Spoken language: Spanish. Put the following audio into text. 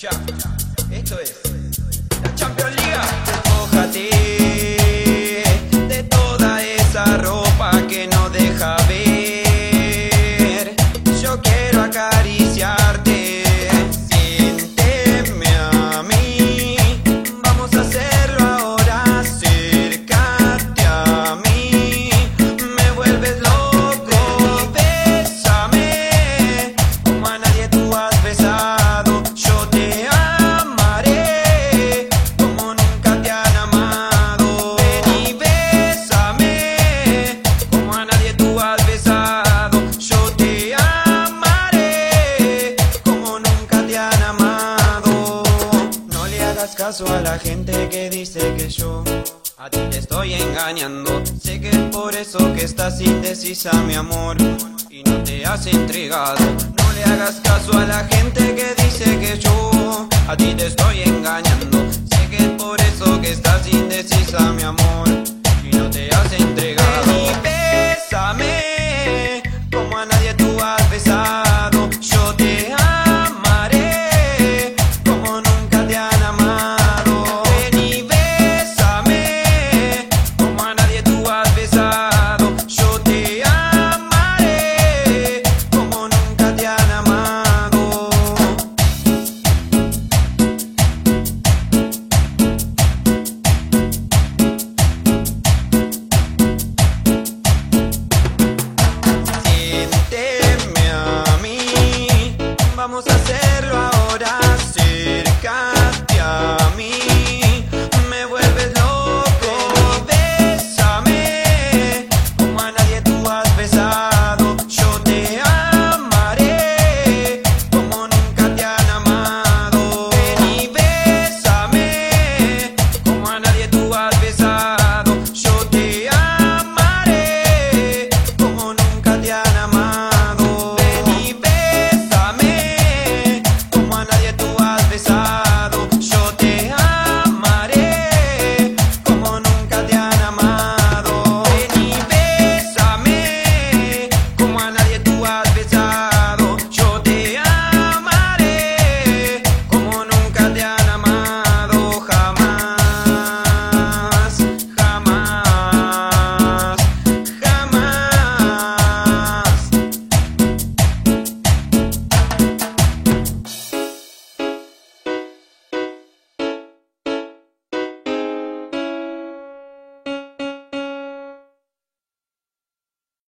Escucha, esto es la Champions League. Despójate de toda esa ropa que no deja ver. Yo quiero acariciarte, siénteme a mí. Vamos a hacerlo ahora, acércate a mí. Me vuelves loco, bésame como a nadie tú has besado. Yo te amaré como nunca te han amado. Ven y bésame como a nadie tú has besado. Yo te amaré como nunca te han amado. No le hagas caso a la gente que dice que yo a ti te estoy engañando. Sé que es por eso que estás indecisa, mi amor, y no te has entregado. No le hagas caso a la gente que dice que yo a ti te estoy engañando. Sé que es por eso que estás indecisa, mi amor, y no te has entregado. Ven y bésame como a nadie tú has besado. Yo te amaré como nunca te han amado. Ven y bésame como a nadie tú has besado. Yo te amaré como nunca te han amado. Siénteme a mí, vamos a hacer